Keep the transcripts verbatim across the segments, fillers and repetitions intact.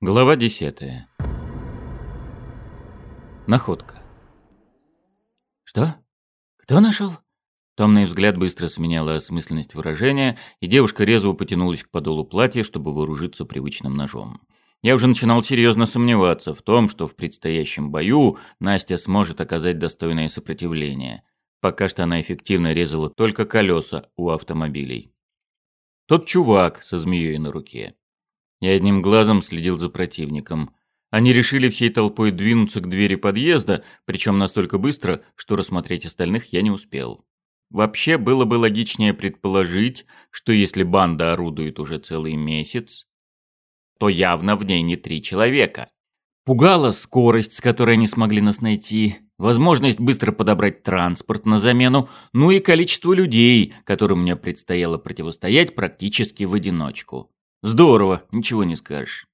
Глава десятая. Находка. «Что? Кто нашел?» Томный взгляд быстро сменяла осмысленность выражения, и девушка резво потянулась к подолу платья, чтобы вооружиться привычным ножом. Я уже начинал серьезно сомневаться в том, что в предстоящем бою Настя сможет оказать достойное сопротивление. Пока что она эффективно резала только колеса у автомобилей. Тот чувак со змеей на руке. Я одним глазом следил за противником. Они решили всей толпой двинуться к двери подъезда, причем настолько быстро, что рассмотреть остальных я не успел. Вообще, было бы логичнее предположить, что если банда орудует уже целый месяц, то явно в ней не три человека. Пугала скорость, с которой они смогли нас найти, возможность быстро подобрать транспорт на замену, ну и количество людей, которым мне предстояло противостоять практически в одиночку. Здорово, ничего не скажешь.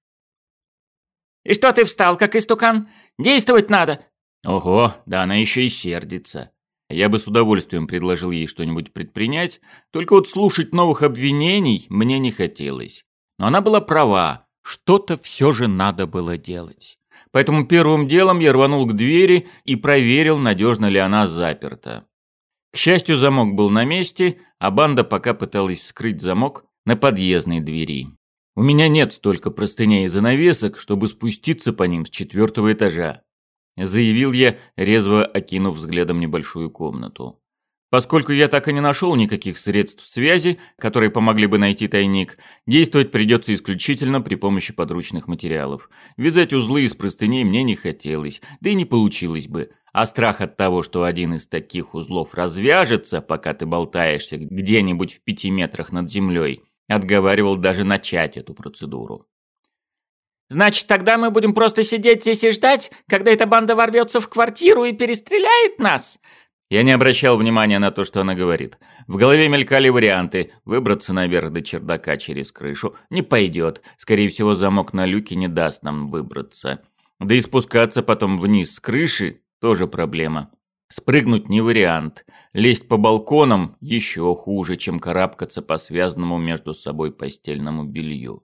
«И что ты встал, как истукан? Действовать надо!» Ого, да она еще и сердится. Я бы с удовольствием предложил ей что-нибудь предпринять, только вот слушать новых обвинений мне не хотелось. Но она была права, что-то все же надо было делать. Поэтому первым делом я рванул к двери и проверил, надежно ли она заперта. К счастью, замок был на месте, а банда пока пыталась вскрыть замок на подъездной двери. У меня нет столько простыней и занавесок, чтобы спуститься по ним с четвертого этажа, заявил я, резво окинув взглядом небольшую комнату. Поскольку я так и не нашел никаких средств связи, которые помогли бы найти тайник, действовать придется исключительно при помощи подручных материалов. Вязать узлы из простыней мне не хотелось, да и не получилось бы. А страх от того, что один из таких узлов развяжется, пока ты болтаешься где-нибудь в пяти метрах над землей, отговаривал даже начать эту процедуру. «Значит, тогда мы будем просто сидеть здесь и ждать, когда эта банда ворвется в квартиру и перестреляет нас?» Я не обращал внимания на то, что она говорит. В голове мелькали варианты. Выбраться наверх до чердака через крышу не пойдет. Скорее всего, замок на люке не даст нам выбраться. Да и спускаться потом вниз с крыши тоже проблема. Спрыгнуть не вариант. Лезть по балконам еще хуже, чем карабкаться по связанному между собой постельному белью.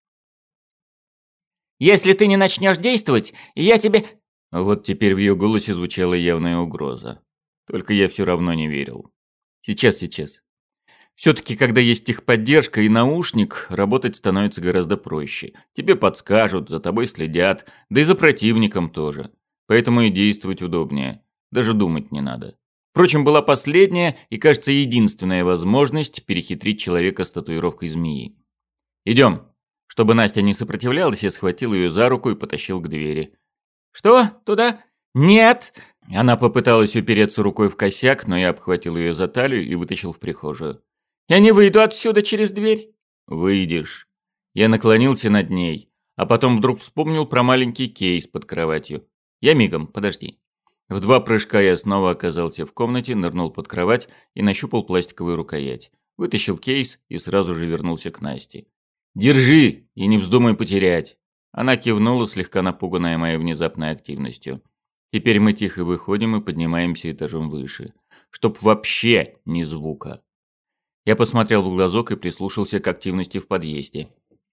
«Если ты не начнешь действовать, я тебе...» Вот теперь в ее голосе звучала явная угроза. Только я все равно не верил. Сейчас, сейчас. Все-таки, когда есть техподдержка и наушник, работать становится гораздо проще. Тебе подскажут, за тобой следят, да и за противником тоже. Поэтому и действовать удобнее. Даже думать не надо. Впрочем, была последняя и, кажется, единственная возможность перехитрить человека с татуировкой змеи. «Идем». Чтобы Настя не сопротивлялась, я схватил ее за руку и потащил к двери. «Что? Туда? Нет!» Она попыталась упереться рукой в косяк, но я обхватил ее за талию и вытащил в прихожую. «Я не выйду отсюда через дверь». «Выйдешь». Я наклонился над ней, а потом вдруг вспомнил про маленький кейс под кроватью. «Я мигом, подожди». В два прыжка я снова оказался в комнате, нырнул под кровать и нащупал пластиковую рукоять. Вытащил кейс и сразу же вернулся к Насте. «Держи и не вздумай потерять». Она кивнула, слегка напуганная моей внезапной активностью. Теперь мы тихо выходим и поднимаемся этажом выше. Чтоб вообще ни звука. Я посмотрел в глазок и прислушался к активности в подъезде.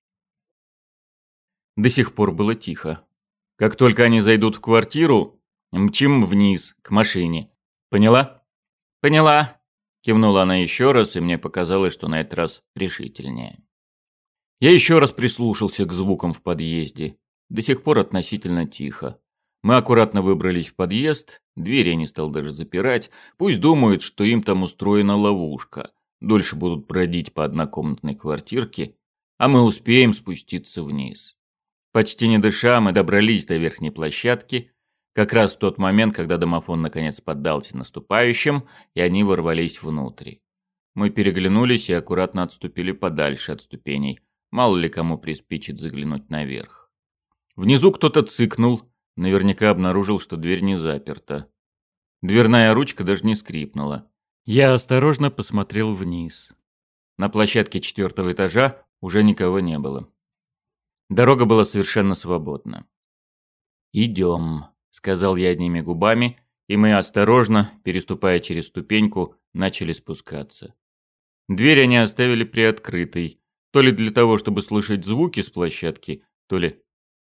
До сих пор было тихо. Как только они зайдут в квартиру, мчим вниз, к машине. Поняла? Поняла. Кивнула она еще раз, и мне показалось, что на этот раз решительнее. Я еще раз прислушался к звукам в подъезде. До сих пор относительно тихо. Мы аккуратно выбрались в подъезд, дверь я не стал даже запирать. Пусть думают, что им там устроена ловушка. Дольше будут бродить по однокомнатной квартирке, а мы успеем спуститься вниз. Почти не дыша, мы добрались до верхней площадки, как раз в тот момент, когда домофон наконец поддался наступающим, и они ворвались внутрь. Мы переглянулись и аккуратно отступили подальше от ступеней. Мало ли кому приспичит заглянуть наверх. Внизу кто-то цыкнул, наверняка обнаружил, что дверь не заперта. Дверная ручка даже не скрипнула. Я осторожно посмотрел вниз. На площадке четвертого этажа уже никого не было. Дорога была совершенно свободна. «Идем», — сказал я одними губами, и мы осторожно, переступая через ступеньку, начали спускаться. Дверь они оставили приоткрытой, то ли для того, чтобы слышать звуки с площадки, то ли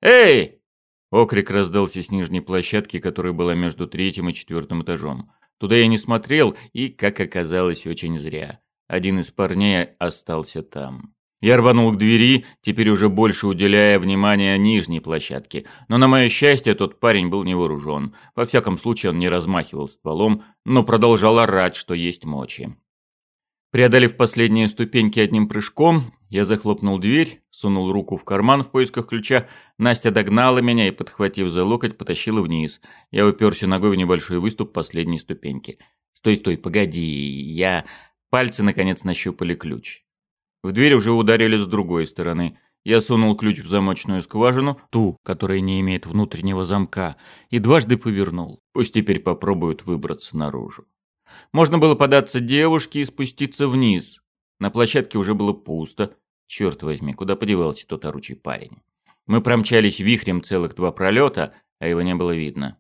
«Эй!» Окрик раздался с нижней площадки, которая была между третьим и четвертым этажом. Туда я не смотрел, и, как оказалось, очень зря. Один из парней остался там. Я рванул к двери, теперь уже больше уделяя внимания нижней площадке. Но, на мое счастье, тот парень был не вооружен. Во всяком случае, он не размахивал стволом, но продолжал орать, что есть мочи. Преодолев последние ступеньки одним прыжком, я захлопнул дверь, сунул руку в карман в поисках ключа. Настя догнала меня и, подхватив за локоть, потащила вниз. Я уперся ногой в небольшой выступ последней ступеньки. «Стой, стой, погоди!» Я... Пальцы, наконец, нащупали ключ. В дверь уже ударили с другой стороны. Я сунул ключ в замочную скважину, ту, которая не имеет внутреннего замка, и дважды повернул. Пусть теперь попробуют выбраться наружу. Можно было податься девушке и спуститься вниз. На площадке уже было пусто. Черт возьми, куда подевался тот оручий парень? Мы промчались вихрем целых два пролета, а его не было видно.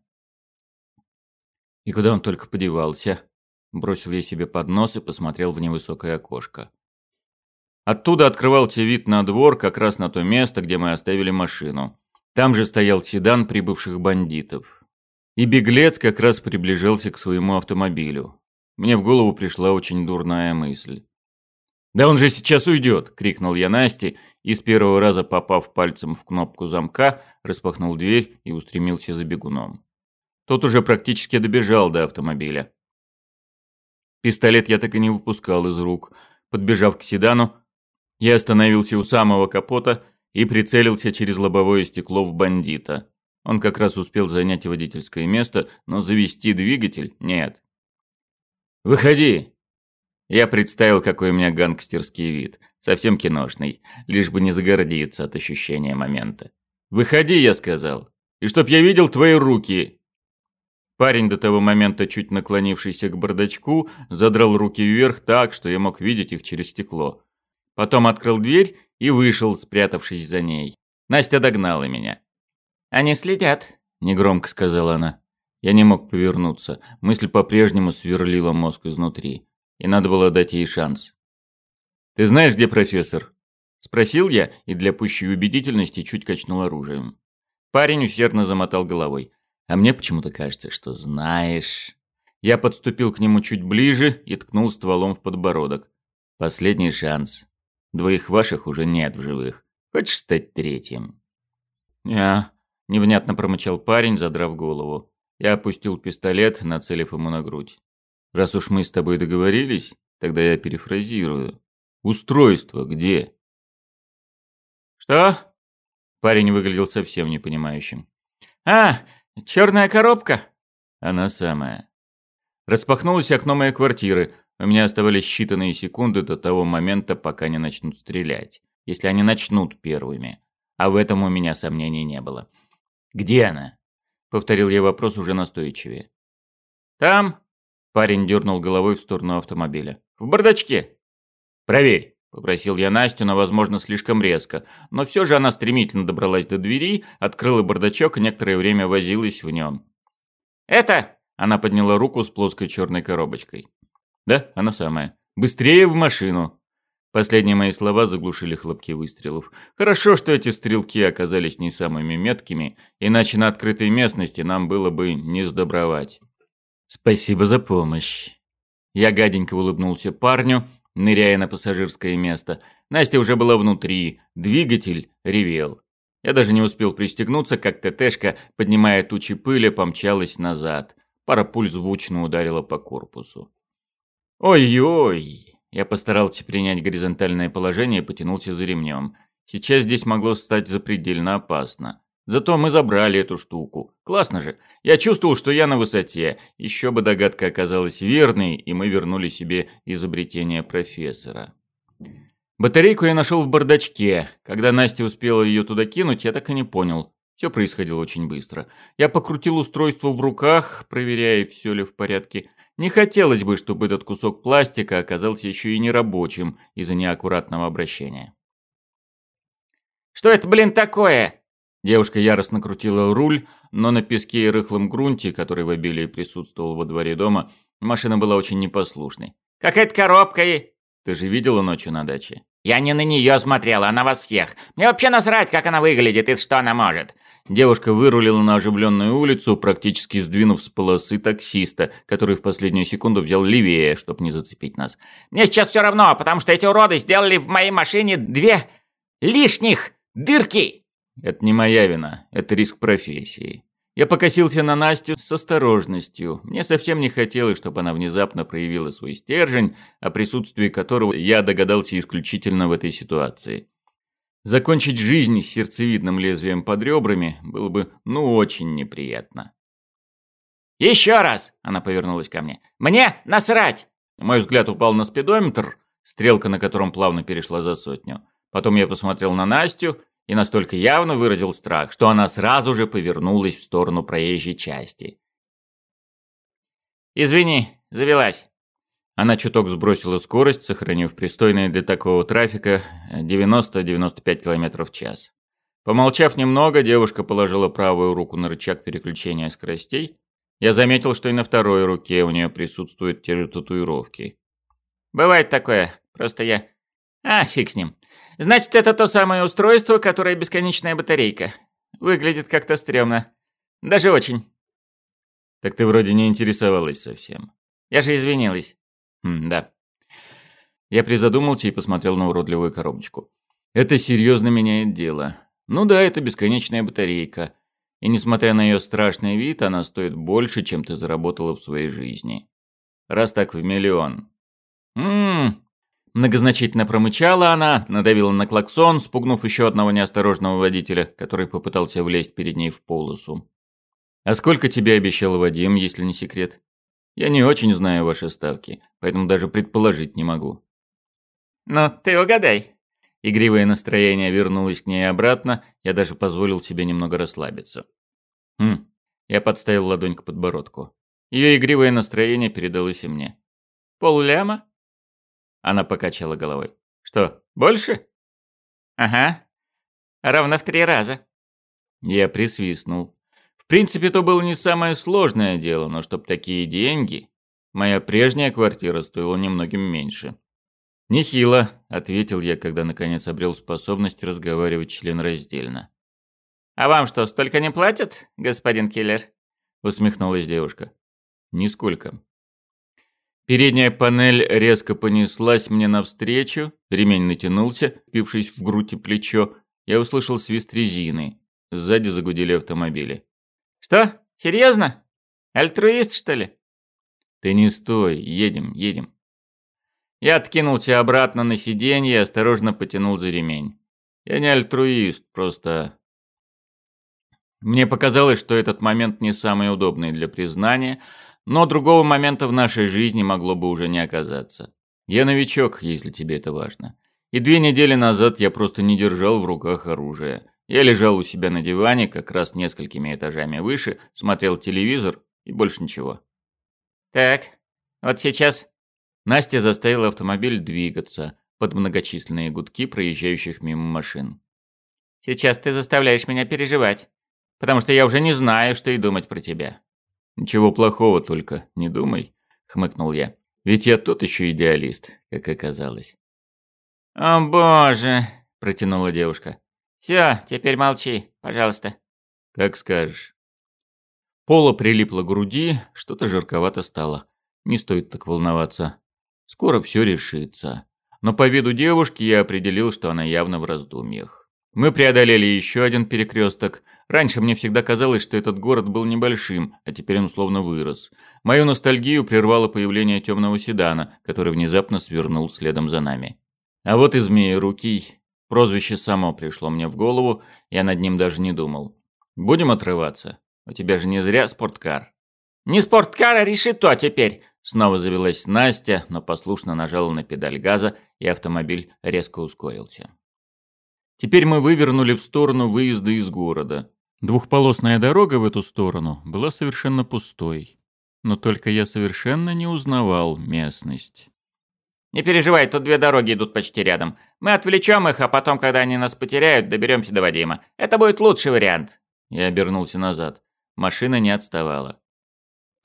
И куда он только подевался? Бросил я себе под нос и посмотрел в невысокое окошко. Оттуда открывался вид на двор, как раз на то место, где мы оставили машину. Там же стоял седан прибывших бандитов. И беглец как раз приближался к своему автомобилю. Мне в голову пришла очень дурная мысль. «Да он же сейчас уйдет!» — крикнул я Насте, и с первого раза, попав пальцем в кнопку замка, распахнул дверь и устремился за бегуном. Тот уже практически добежал до автомобиля. Пистолет я так и не выпускал из рук. Подбежав к седану, я остановился у самого капота и прицелился через лобовое стекло в бандита. Он как раз успел занять водительское место, но завести двигатель — нет. «Выходи!» Я представил, какой у меня гангстерский вид. Совсем киношный, лишь бы не загордиться от ощущения момента. «Выходи!» — я сказал. «И чтоб я видел твои руки!» Парень, до того момента чуть наклонившийся к бардачку, задрал руки вверх так, что я мог видеть их через стекло. Потом открыл дверь и вышел, спрятавшись за ней. Настя догнала меня. «Они следят», — негромко сказала она. Я не мог повернуться. Мысль по-прежнему сверлила мозг изнутри. И надо было дать ей шанс. «Ты знаешь, где профессор?» Спросил я и для пущей убедительности чуть качнул оружием. Парень усердно замотал головой. «А мне почему-то кажется, что знаешь». Я подступил к нему чуть ближе и ткнул стволом в подбородок. «Последний шанс. Двоих ваших уже нет в живых. Хочешь стать третьим?» «Я...» — невнятно промычал парень, задрав голову. Я опустил пистолет, нацелив ему на грудь. «Раз уж мы с тобой договорились, тогда я перефразирую. Устройство где?» «Что?» Парень выглядел совсем непонимающим. «А, черная коробка?» «Она самая». Распахнулось окно моей квартиры. У меня оставались считанные секунды до того момента, пока не начнут стрелять. Если они начнут первыми. А в этом у меня сомнений не было. «Где она?» — повторил я вопрос уже настойчивее. «Там?» — парень дернул головой в сторону автомобиля. «В бардачке». «Проверь», — попросил я Настю, но, возможно, слишком резко. Но все же она стремительно добралась до двери, открыла бардачок и некоторое время возилась в нем. «Это?» — она подняла руку с плоской черной коробочкой. «Да, она самая. Быстрее в машину!» Последние мои слова заглушили хлопки выстрелов. Хорошо, что эти стрелки оказались не самыми меткими, иначе на открытой местности нам было бы не сдобровать. «Спасибо за помощь!» Я гаденько улыбнулся парню, ныряя на пассажирское место. Настя уже была внутри, двигатель ревел. Я даже не успел пристегнуться, как ТТшка, поднимая тучи пыли, помчалась назад. Пара пуль звучно ударила по корпусу. «Ой-ой!» Я постарался принять горизонтальное положение и потянулся за ремнем. Сейчас здесь могло стать запредельно опасно. Зато мы забрали эту штуку. Классно же. Я чувствовал, что я на высоте. Еще бы догадка оказалась верной, и мы вернули себе изобретение профессора. Батарейку я нашел в бардачке. Когда Настя успела ее туда кинуть, я так и не понял. Все происходило очень быстро. Я покрутил устройство в руках, проверяя, все ли в порядке. Не хотелось бы, чтобы этот кусок пластика оказался еще и нерабочим из-за неаккуратного обращения. «Что это, блин, такое?» Девушка яростно крутила руль, но на песке и рыхлом грунте, который в обилии присутствовал во дворе дома, машина была очень непослушной. «Какая-то коробка и...» «Ты же видела ночью на даче?» Я не на нее смотрел, а на вас всех. Мне вообще насрать, как она выглядит и что она может». Девушка вырулила на оживленную улицу, практически сдвинув с полосы таксиста, который в последнюю секунду взял левее, чтобы не зацепить нас. «Мне сейчас все равно, потому что эти уроды сделали в моей машине две лишних дырки». «Это не моя вина, это риск профессии». Я покосился на Настю с осторожностью. Мне совсем не хотелось, чтобы она внезапно проявила свой стержень, о присутствии которого я догадался исключительно в этой ситуации. Закончить жизнь с сердцевидным лезвием под ребрами было бы, ну, очень неприятно. «Еще раз!» – она повернулась ко мне. «Мне насрать!» Мой взгляд упал на спидометр, стрелка на котором плавно перешла за сотню. Потом я посмотрел на Настю и настолько явно выразил страх, что она сразу же повернулась в сторону проезжей части. «Извини, завелась». Она чуток сбросила скорость, сохранив пристойные для такого трафика девяносто - девяносто пять километров в час. Помолчав немного, девушка положила правую руку на рычаг переключения скоростей. Я заметил, что и на второй руке у нее присутствуют те же татуировки. «Бывает такое, просто я... А, фиг с ним. Значит, это то самое устройство, которое бесконечная батарейка. Выглядит как-то стрёмно. Даже очень». «Так ты вроде не интересовалась совсем». «Я же извинилась». Хм, да. Я призадумался и посмотрел на уродливую коробочку. Это серьезно меняет дело. Ну да, это бесконечная батарейка. И несмотря на ее страшный вид, она стоит больше, чем ты заработала в своей жизни. Раз так в миллион. Ммм. Многозначительно промычала она, надавила на клаксон, спугнув еще одного неосторожного водителя, который попытался влезть перед ней в полосу. «А сколько тебе обещал Вадим, если не секрет? Я не очень знаю ваши ставки, поэтому даже предположить не могу». «Ну, ты угадай». Игривое настроение вернулось к ней обратно, я даже позволил себе немного расслабиться. Хм, я подставил ладонь к подбородку. Ее игривое настроение передалось и мне. «Полляма?» Она покачала головой. «Что, больше?» «Ага. Ровно в три раза». Я присвистнул. В принципе, то было не самое сложное дело, но чтоб такие деньги... Моя прежняя квартира стоила немногим меньше. «Нехило», — ответил я, когда наконец обрел способность разговаривать членраздельно. «А вам что, столько не платят, господин киллер?» — усмехнулась девушка. «Нисколько». Передняя панель резко понеслась мне навстречу, ремень натянулся, впившись в грудь и плечо. Я услышал свист резины. Сзади загудели автомобили. «Что? Серьезно? Альтруист, что ли?» «Ты не стой, едем, едем». Я откинулся обратно на сиденье и осторожно потянул за ремень. Я не альтруист, просто... Мне показалось, что этот момент не самый удобный для признания, но другого момента в нашей жизни могло бы уже не оказаться. Я новичок, если тебе это важно. И две недели назад я просто не держал в руках оружие. Я лежал у себя на диване, как раз несколькими этажами выше, смотрел телевизор и больше ничего. «Так, вот сейчас...» Настя заставила автомобиль двигаться под многочисленные гудки проезжающих мимо машин. «Сейчас ты заставляешь меня переживать, потому что я уже не знаю, что и думать про тебя». «Ничего плохого, только не думай», — хмыкнул я. «Ведь я тот еще идеалист, как оказалось». «О боже», — протянула девушка. «Все, теперь молчи, пожалуйста». «Как скажешь». Пола прилипла к груди, что-то жарковато стало. Не стоит так волноваться. Скоро все решится. Но по виду девушки я определил, что она явно в раздумьях. Мы преодолели еще один перекресток. Раньше мне всегда казалось, что этот город был небольшим, а теперь он словно вырос. Мою ностальгию прервало появление темного седана, который внезапно свернул следом за нами. А вот и Змеерукий. Прозвище само пришло мне в голову, я над ним даже не думал. Будем отрываться? У тебя же не зря спорткар. «Не спорткар, а решето теперь!» Снова завелась Настя, но послушно нажала на педаль газа, и автомобиль резко ускорился. Теперь мы вывернули в сторону выезда из города. Двухполосная дорога в эту сторону была совершенно пустой. Но только я совершенно не узнавал местность. «Не переживай, тут две дороги идут почти рядом. Мы отвлечем их, а потом, когда они нас потеряют, доберемся до Вадима. Это будет лучший вариант». Я обернулся назад. Машина не отставала.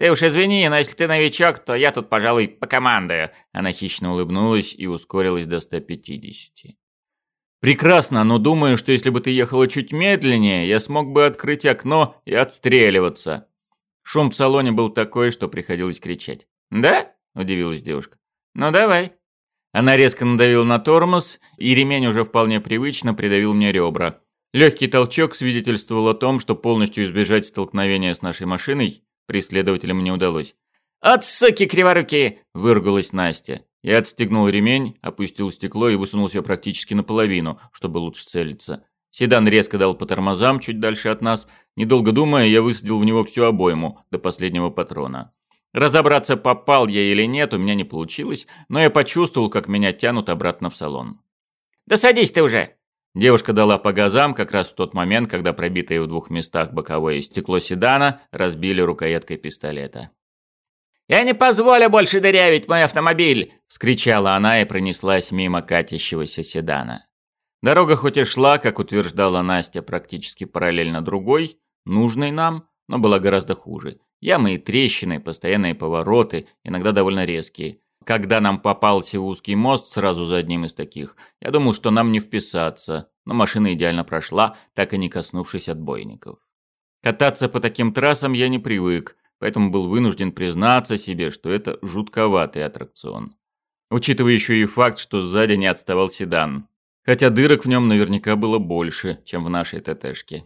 Ты уж извини, но если ты новичок, то я тут, пожалуй, покомандую». Она хищно улыбнулась и ускорилась до ста пятидесяти. «Прекрасно, но думаю, что если бы ты ехала чуть медленнее, я смог бы открыть окно и отстреливаться». Шум в салоне был такой, что приходилось кричать. «Да?» – удивилась девушка. «Ну давай». Она резко надавила на тормоз, и ремень уже вполне привычно придавил мне ребра. Легкий толчок свидетельствовал о том, что полностью избежать столкновения с нашей машиной преследователям не удалось. «От суки криворукие!» – выругалась Настя. Я отстегнул ремень, опустил стекло и высунулся практически наполовину, чтобы лучше целиться. Седан резко дал по тормозам чуть дальше от нас. Недолго думая, я высадил в него всю обойму, до последнего патрона. Разобраться, попал я или нет, у меня не получилось, но я почувствовал, как меня тянут обратно в салон. «Да садись ты уже!» Девушка дала по газам как раз в тот момент, когда пробитое в двух местах боковое стекло седана разбили рукояткой пистолета. «Я не позволю больше дырявить мой автомобиль!» – вскричала она и пронеслась мимо катящегося седана. Дорога хоть и шла, как утверждала Настя, практически параллельно другой, нужной нам, но была гораздо хуже. Ямы и трещины, постоянные повороты, иногда довольно резкие. Когда нам попался узкий мост сразу за одним из таких, я думал, что нам не вписаться, но машина идеально прошла, так и не коснувшись отбойников. Кататься по таким трассам я не привык, поэтому был вынужден признаться себе, что это жутковатый аттракцион. Учитывая еще и факт, что сзади не отставал седан. Хотя дырок в нем наверняка было больше, чем в нашей ТТшке.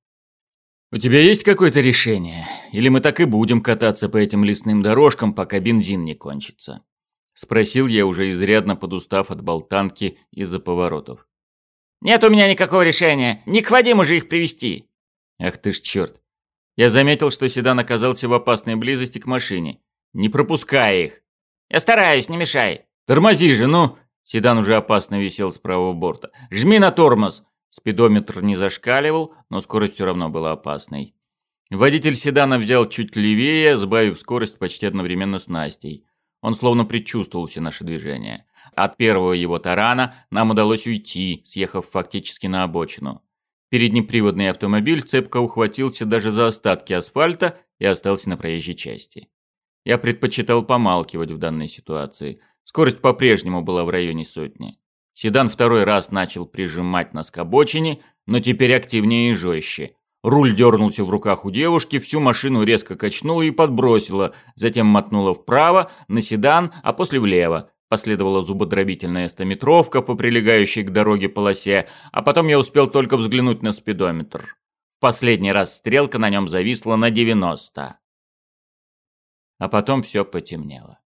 «У тебя есть какое-то решение? Или мы так и будем кататься по этим лесным дорожкам, пока бензин не кончится?» Спросил я, уже изрядно подустав от болтанки из-за поворотов. «Нет у меня никакого решения. Не к Вадиму же их привезти!» «Ах ты ж черт!» Я заметил, что седан оказался в опасной близости к машине. «Не пропускай их!» «Я стараюсь, не мешай!» «Тормози же, ну!» Седан уже опасно висел с правого борта. «Жми на тормоз!» Спидометр не зашкаливал, но скорость все равно была опасной. Водитель седана взял чуть левее, сбавив скорость почти одновременно с Настей. Он словно предчувствовал все наши движения. От первого его тарана нам удалось уйти, съехав фактически на обочину. Переднеприводный автомобиль цепко ухватился даже за остатки асфальта и остался на проезжей части. Я предпочитал помалкивать в данной ситуации. Скорость по-прежнему была в районе сотни. Седан второй раз начал прижимать нас к обочине, но теперь активнее и жестче. Руль дернулся в руках у девушки, всю машину резко качнуло и подбросило, затем мотнуло вправо, на седан, а после влево. Последовала зубодробительная стометровка по прилегающей к дороге полосе, а потом я успел только взглянуть на спидометр. В последний раз стрелка на нем зависла на девяносто. А потом все потемнело.